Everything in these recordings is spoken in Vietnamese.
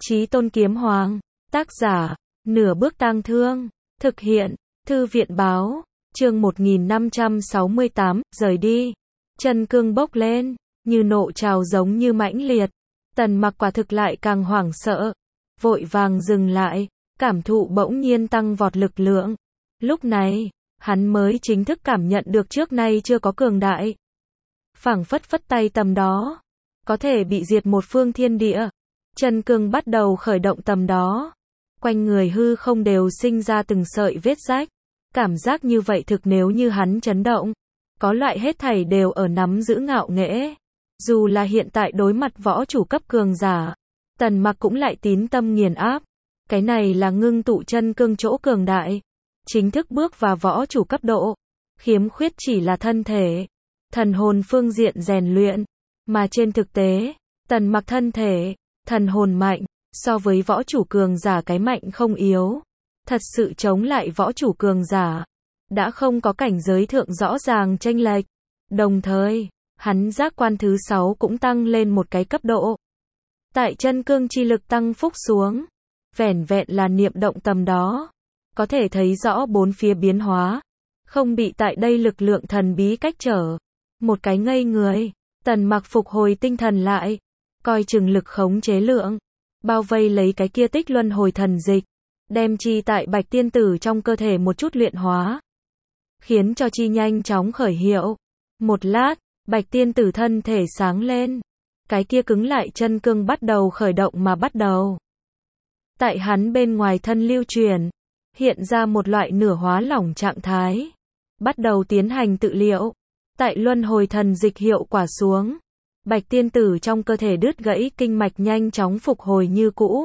Chí Tôn Kiếm Hoàng, tác giả, Nửa Bước Tang Thương, thực hiện, Thư viện báo, chương 1568, rời đi. Chân cương bốc lên, như nộ trào giống như mãnh liệt. Tần Mặc quả thực lại càng hoảng sợ, vội vàng dừng lại, cảm thụ bỗng nhiên tăng vọt lực lượng. Lúc này, hắn mới chính thức cảm nhận được trước nay chưa có cường đại. Phảng phất phất tay tầm đó, có thể bị diệt một phương thiên địa. Chân cương bắt đầu khởi động tầm đó. Quanh người hư không đều sinh ra từng sợi vết rách. Cảm giác như vậy thực nếu như hắn chấn động. Có loại hết thảy đều ở nắm giữ ngạo nghễ. Dù là hiện tại đối mặt võ chủ cấp cường giả, Tần Mặc cũng lại tín tâm nghiền áp. Cái này là ngưng tụ chân cương chỗ cường đại. Chính thức bước vào võ chủ cấp độ. Khiếm khuyết chỉ là thân thể, thần hồn phương diện rèn luyện. Mà trên thực tế, Tần Mặc thân thể, thần hồn mạnh, so với võ chủ cường giả cái mạnh không yếu. Thật sự chống lại võ chủ cường giả. Đã không có cảnh giới thượng rõ ràng chênh lệch. Đồng thời, hắn giác quan thứ 6 cũng tăng lên một cái cấp độ. Tại chân cương chi lực tăng phúc xuống, vẻn vẹn là niệm động tầm đó, có thể thấy rõ bốn phía biến hóa, không bị tại đây lực lượng thần bí cách trở. Một cái ngây người, Tần Mặc phục hồi tinh thần lại, coi chừng lực khống chế lượng, bao vây lấy cái kia tích luân hồi thần dịch, đem chi tại Bạch Tiên Tử trong cơ thể một chút luyện hóa, khiến cho chi nhanh chóng khởi hiệu. Một lát, Bạch Tiên Tử thân thể sáng lên, cái kia cứng lại chân cương bắt đầu khởi động mà bắt đầu. Tại hắn bên ngoài thân lưu truyền, hiện ra một loại nửa hóa lỏng trạng thái, bắt đầu tiến hành tự liệu. Tại luân hồi thần dịch hiệu quả xuống, Bạch Tiên Tử trong cơ thể đứt gãy kinh mạch nhanh chóng phục hồi như cũ.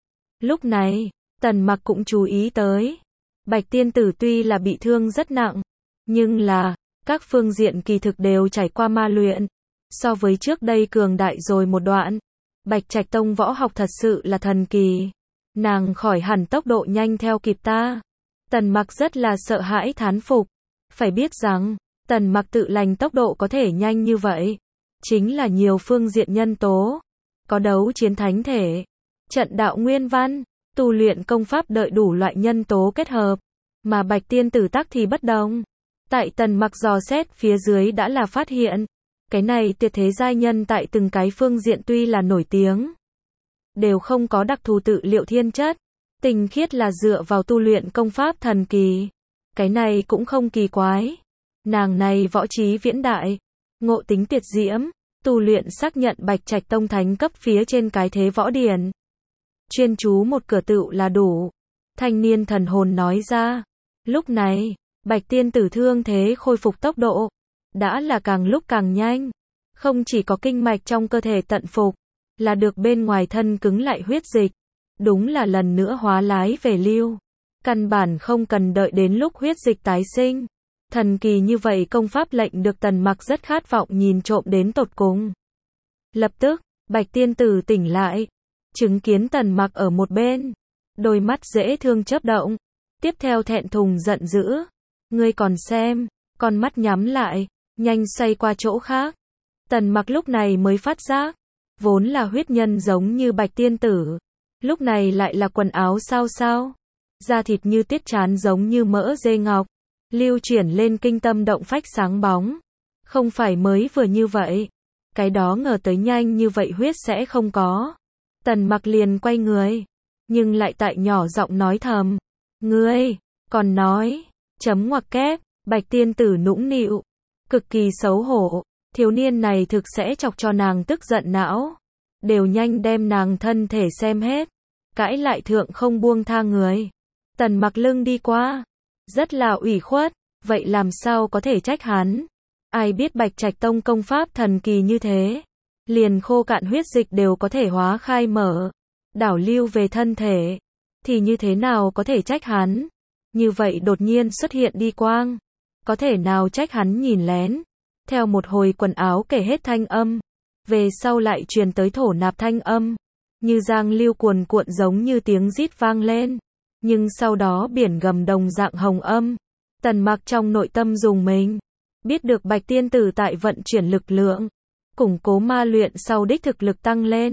Lúc này, Tần Mặc cũng chú ý tới, Bạch Tiên Tử tuy là bị thương rất nặng, nhưng là, các phương diện kỳ thực đều trải qua ma luyện, so với trước đây cường đại rồi một đoạn. Bạch Trạch Tông võ học thật sự là thần kỳ, nàng khỏi hẳn tốc độ nhanh theo kịp ta. Tần Mặc rất là sợ hãi thán phục, phải biết rằng, Tần Mặc tự lành tốc độ có thể nhanh như vậy, chính là nhiều phương diện nhân tố, có đấu chiến thánh thể, trận đạo nguyên văn, tu luyện công pháp đợi đủ loại nhân tố kết hợp, mà Bạch Tiên Tử tắc thì bất đồng. Tại Tần Mặc dò xét phía dưới đã là phát hiện, cái này tuyệt thế giai nhân tại từng cái phương diện tuy là nổi tiếng, đều không có đặc thù tự liệu thiên chất, tinh khiết là dựa vào tu luyện công pháp thần kỳ. Cái này cũng không kỳ quái. Nàng này võ trí viễn đại, ngộ tính tuyệt diễm, tu luyện xác nhận Bạch Trạch Tông thánh cấp phía trên cái thế võ điển. Chuyên chú một cửa tựu là đủ. Thanh niên thần hồn nói ra. Lúc này, Bạch Tiên Tử thương thế khôi phục tốc độ, đã là càng lúc càng nhanh. Không chỉ có kinh mạch trong cơ thể tận phục, là được bên ngoài thân cứng lại huyết dịch. Đúng là lần nữa hóa lái về lưu. Căn bản không cần đợi đến lúc huyết dịch tái sinh. Thần kỳ như vậy công pháp lệnh được Tần Mặc rất khát vọng nhìn trộm đến tột cùng. Lập tức, Bạch Tiên Tử tỉnh lại, chứng kiến Tần Mặc ở một bên, đôi mắt dễ thương chớp động, tiếp theo thẹn thùng giận dữ, ngươi còn xem, con mắt nhắm lại, nhanh xoay qua chỗ khác. Tần Mặc lúc này mới phát giác, vốn là huyết nhân giống như Bạch Tiên Tử, lúc này lại là quần áo sao sao, da thịt như tiết chán giống như mỡ dê ngọc, lưu chuyển lên kinh tâm động phách sáng bóng. Không phải mới vừa như vậy, cái đó ngờ tới nhanh như vậy huyết sẽ không có. Tần Mặc liền quay người, nhưng lại tại nhỏ giọng nói thầm, ngươi, còn nói, chấm ngoặc kép. Bạch Tiên Tử nũng nịu, cực kỳ xấu hổ, thiếu niên này thực sẽ chọc cho nàng tức giận não, đều nhanh đem nàng thân thể xem hết, cãi lại thượng không buông tha người. Tần Mặc lưng đi qua, rất là ủy khuất, vậy làm sao có thể trách hắn? Ai biết Bạch Trạch Tông công pháp thần kỳ như thế, liền khô cạn huyết dịch đều có thể hóa khai mở, đảo lưu về thân thể, thì như thế nào có thể trách hắn? Như vậy đột nhiên xuất hiện đi quang, có thể nào trách hắn nhìn lén? Theo một hồi quần áo kể hết thanh âm, về sau lại truyền tới thổ nạp thanh âm, như giang lưu cuồn cuộn giống như tiếng rít vang lên. Nhưng sau đó biển gầm đồng dạng hồng âm. Tần Mặc trong nội tâm dùng mình, biết được Bạch Tiên Tử tại vận chuyển lực lượng, củng cố ma luyện sau đích thực lực tăng lên.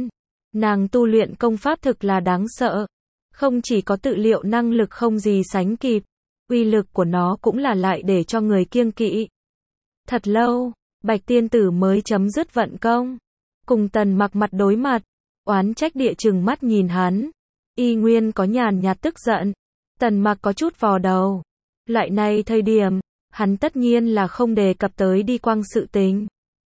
Nàng tu luyện công pháp thực là đáng sợ. Không chỉ có tự liệu năng lực không gì sánh kịp, uy lực của nó cũng là lại để cho người kiêng kỵ. Thật lâu, Bạch tiên tử mới chấm dứt vận công. Cùng Tần Mặc mặt đối mặt, oán trách địa chừng mắt nhìn hắn. Y nguyên có nhàn nhạt tức giận. Tần Mặc có chút vò đầu. Loại này thời điểm, hắn tất nhiên là không đề cập tới đi quang sự tình.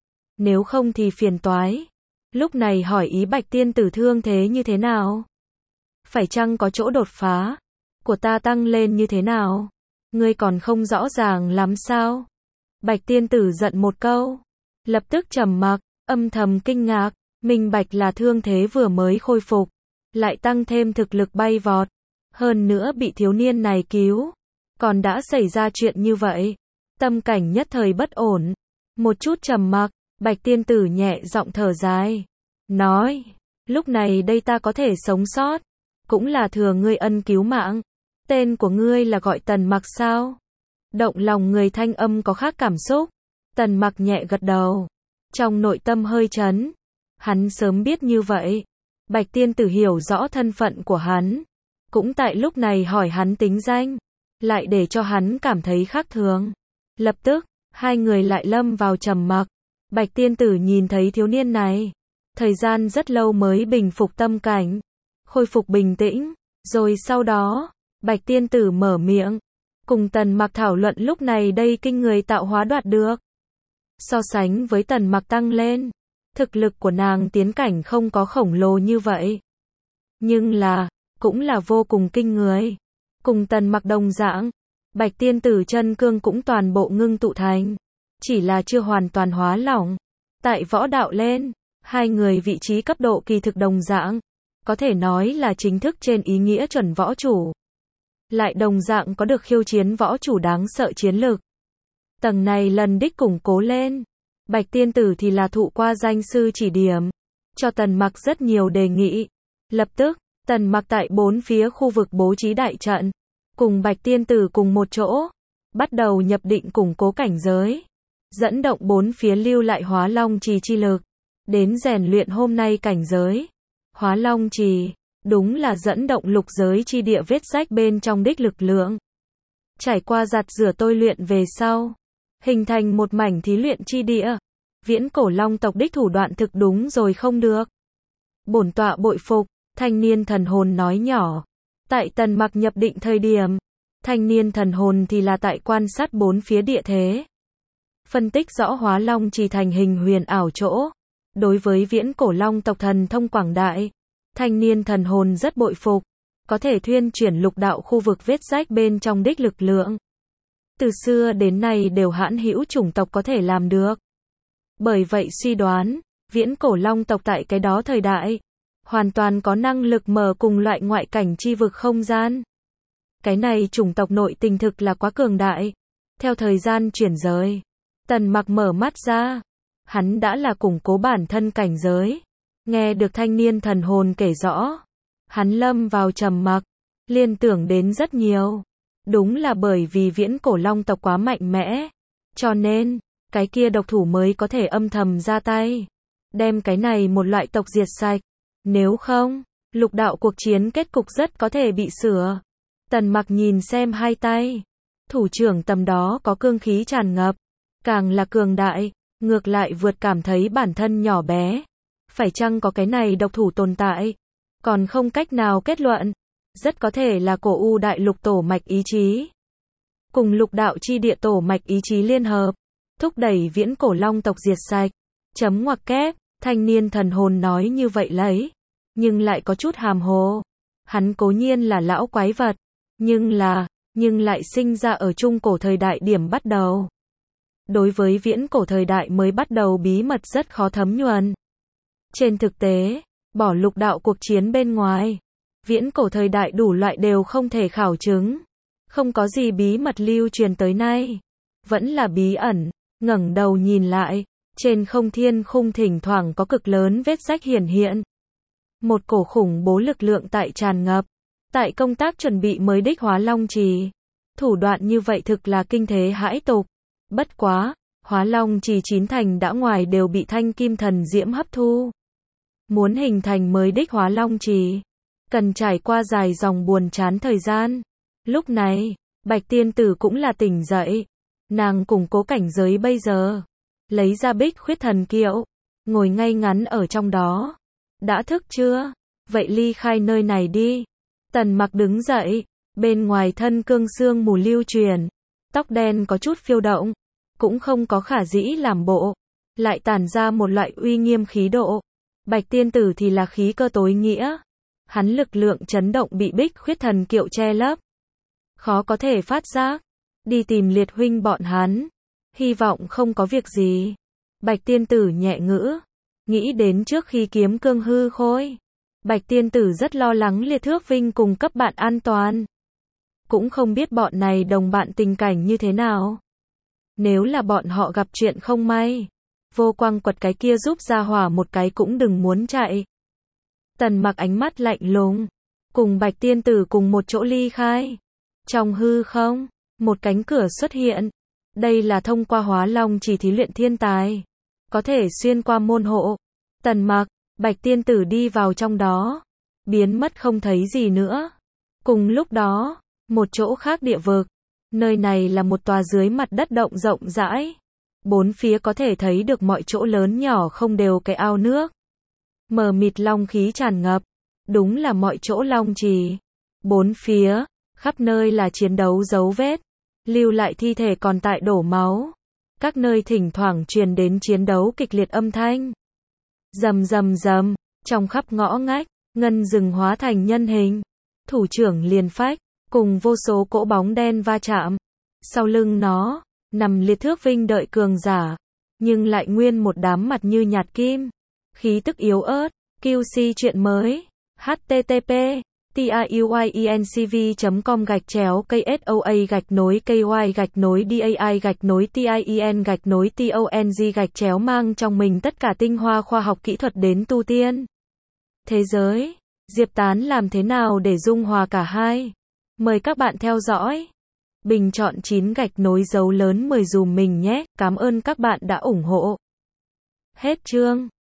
Nếu không thì phiền toái. Lúc này hỏi ý Bạch tiên tử thương thế như thế nào? Phải chăng có chỗ đột phá? Của ta tăng lên như thế nào? Ngươi còn không rõ ràng lắm sao? Bạch tiên tử giận một câu. Lập tức trầm mặc, âm thầm kinh ngạc. Minh bạch là thương thế vừa mới khôi phục. Lại tăng thêm thực lực bay vọt. Hơn nữa bị thiếu niên này cứu. Còn đã xảy ra chuyện như vậy. Tâm cảnh nhất thời bất ổn. Một chút trầm mặc, Bạch tiên tử nhẹ giọng thở dài. Nói, lúc này đây ta có thể sống sót. Cũng là thừa ngươi ân cứu mạng. Tên của ngươi là gọi Tần Mặc sao? Động lòng người thanh âm có khác cảm xúc. Tần Mặc nhẹ gật đầu. Trong nội tâm hơi chấn. Hắn sớm biết như vậy. Bạch tiên tử hiểu rõ thân phận của hắn. Cũng tại lúc này hỏi hắn tính danh. Lại để cho hắn cảm thấy khác thường. Lập tức, hai người lại lâm vào trầm mặc. Bạch tiên tử nhìn thấy thiếu niên này. Thời gian rất lâu mới bình phục tâm cảnh. Khôi phục bình tĩnh. Rồi sau đó, Bạch tiên tử mở miệng. Cùng Tần Mặc thảo luận lúc này đây kinh người tạo hóa đoạt được. So sánh với Tần Mặc tăng lên. Thực lực của nàng tiến cảnh không có khổng lồ như vậy. Nhưng là, cũng là vô cùng kinh người. Cùng Tần Mặc đồng dạng. Bạch tiên tử chân cương cũng toàn bộ ngưng tụ thành. Chỉ là chưa hoàn toàn hóa lỏng. Tại võ đạo lên, hai người vị trí cấp độ kỳ thực đồng dạng. Có thể nói là chính thức trên ý nghĩa chuẩn võ chủ. Lại đồng dạng có được khiêu chiến võ chủ đáng sợ chiến lực. Tầng này lần đích củng cố lên. Bạch tiên tử thì là thụ qua danh sư chỉ điểm. Cho Tần Mặc rất nhiều đề nghị. Lập tức, Tần Mặc tại bốn phía khu vực bố trí đại trận. Cùng Bạch tiên tử cùng một chỗ. Bắt đầu nhập định củng cố cảnh giới. Dẫn động bốn phía lưu lại hóa long trì chi lực. Đến rèn luyện hôm nay cảnh giới. Hóa long trì, đúng là dẫn động lục giới chi địa vết rách bên trong đích lực lượng. Trải qua giặt rửa tôi luyện về sau. Hình thành một mảnh thí luyện chi địa. Viễn cổ long tộc đích thủ đoạn thực đúng rồi không được. Bổn tọa bội phục, thanh niên thần hồn nói nhỏ. Tại Tần Mặc nhập định thời điểm. Thanh niên thần hồn thì là tại quan sát bốn phía địa thế. Phân tích rõ hóa long trì thành hình huyền ảo chỗ. Đối với viễn cổ long tộc thần thông quảng đại, thanh niên thần hồn rất bội phục, có thể thuyên chuyển lục đạo khu vực vết rách bên trong đích lực lượng. Từ xưa đến nay đều hãn hữu chủng tộc có thể làm được. Bởi vậy suy đoán, viễn cổ long tộc tại cái đó thời đại, hoàn toàn có năng lực mở cùng loại ngoại cảnh chi vực không gian. Cái này chủng tộc nội tình thực là quá cường đại. Theo thời gian chuyển rời, Tần Mặc mở mắt ra. Hắn đã là củng cố bản thân cảnh giới. Nghe được thanh niên thần hồn kể rõ. Hắn lâm vào trầm mặc. Liên tưởng đến rất nhiều. Đúng là bởi vì viễn cổ long tộc quá mạnh mẽ. Cho nên, cái kia độc thủ mới có thể âm thầm ra tay. Đem cái này một loại tộc diệt sạch. Nếu không, lục đạo cuộc chiến kết cục rất có thể bị sửa. Tần Mặc nhìn xem hai tay. Thủ trưởng tầm đó có cương khí tràn ngập. Càng là cường đại. Ngược lại vượt cảm thấy bản thân nhỏ bé. Phải chăng có cái này độc thủ tồn tại? Còn không cách nào kết luận. Rất có thể là cổ u đại lục tổ mạch ý chí. Cùng lục đạo chi địa tổ mạch ý chí liên hợp. Thúc đẩy viễn cổ long tộc diệt sạch. Chấm ngoặc kép, thanh niên thần hồn nói như vậy lấy. Nhưng lại có chút hàm hồ. Hắn cố nhiên là lão quái vật. Nhưng lại sinh ra ở trung cổ thời đại điểm bắt đầu. Đối với viễn cổ thời đại mới bắt đầu bí mật rất khó thấm nhuần. Trên thực tế, bỏ lục đạo cuộc chiến bên ngoài, viễn cổ thời đại đủ loại đều không thể khảo chứng. Không có gì bí mật lưu truyền tới nay. Vẫn là bí ẩn, ngẩng đầu nhìn lại, trên không thiên khung thỉnh thoảng có cực lớn vết rách hiển hiện. Một cổ khủng bố lực lượng tại tràn ngập. Tại công tác chuẩn bị mới đích hóa long trì. Thủ đoạn như vậy thực là kinh thế hãi tục. Bất quá, hóa long trì chín thành đã ngoài đều bị thanh kim thần diễm hấp thu. Muốn hình thành mới đích Hóa Long Trì, cần trải qua dài dòng buồn chán thời gian. Lúc này, Bạch Tiên Tử cũng là tỉnh dậy. Nàng củng cố cảnh giới bây giờ, lấy ra Bích Khuyết Thần Kiệu, ngồi ngay ngắn ở trong đó. Đã thức chưa? Vậy ly khai nơi này đi. Tần Mặc đứng dậy, bên ngoài thân cương sương mù lưu truyền, tóc đen có chút phiêu động, cũng không có khả dĩ làm bộ, lại tản ra một loại uy nghiêm khí độ. Bạch Tiên Tử thì là khí cơ tối nghĩa, hắn lực lượng chấn động bị Bích Khuyết Thần Kiệu che lấp, khó có thể phát giác. Đi tìm Liệt huynh bọn hắn, hy vọng không có việc gì. Bạch Tiên Tử nhẹ ngữ, nghĩ đến trước khi kiếm cương hư khôi, Bạch Tiên Tử rất lo lắng Liệt Thước Vinh cùng cấp bạn an toàn. Cũng không biết bọn này đồng bạn tình cảnh như thế nào. Nếu là bọn họ gặp chuyện không may, Vô Quang quật cái kia giúp ra hỏa một cái cũng đừng muốn chạy. Tần Mặc ánh mắt lạnh lùng, cùng Bạch Tiên Tử cùng một chỗ ly khai. Trong hư không, một cánh cửa xuất hiện. Đây là thông qua Hóa Long Trì thí luyện thiên tài, có thể xuyên qua môn hộ. Tần Mặc, Bạch Tiên Tử đi vào trong đó, biến mất không thấy gì nữa. Cùng lúc đó, một chỗ khác địa vực, nơi này là một tòa dưới mặt đất động rộng rãi. Bốn phía có thể thấy được mọi chỗ lớn nhỏ không đều cái ao nước. Mờ mịt long khí tràn ngập, đúng là mọi chỗ long trì. Bốn phía, khắp nơi là chiến đấu dấu vết, lưu lại thi thể còn tại đổ máu. Các nơi thỉnh thoảng truyền đến chiến đấu kịch liệt âm thanh. Rầm rầm rầm, trong khắp ngõ ngách, ngân rừng hóa thành nhân hình. Thủ trưởng liền phách, cùng vô số cỗ bóng đen va chạm. Sau lưng nó, nằm Liệt Thước Vinh đợi cường giả, nhưng lại nguyên một đám mặt như nhạt kim. Khí tức yếu ớt. QC chuyện mới. http tiyuinCV.com/KSOA-KY-DAI-TIEN-TONG mang trong mình tất cả tinh hoa khoa học kỹ thuật đến tu tiên. Thế giới, Diệp Tán làm thế nào để dung hòa cả hai? Mời các bạn theo dõi. Bình chọn 9 gạch nối dấu lớn 10 dùm mình nhé, cảm ơn các bạn đã ủng hộ. Hết chương.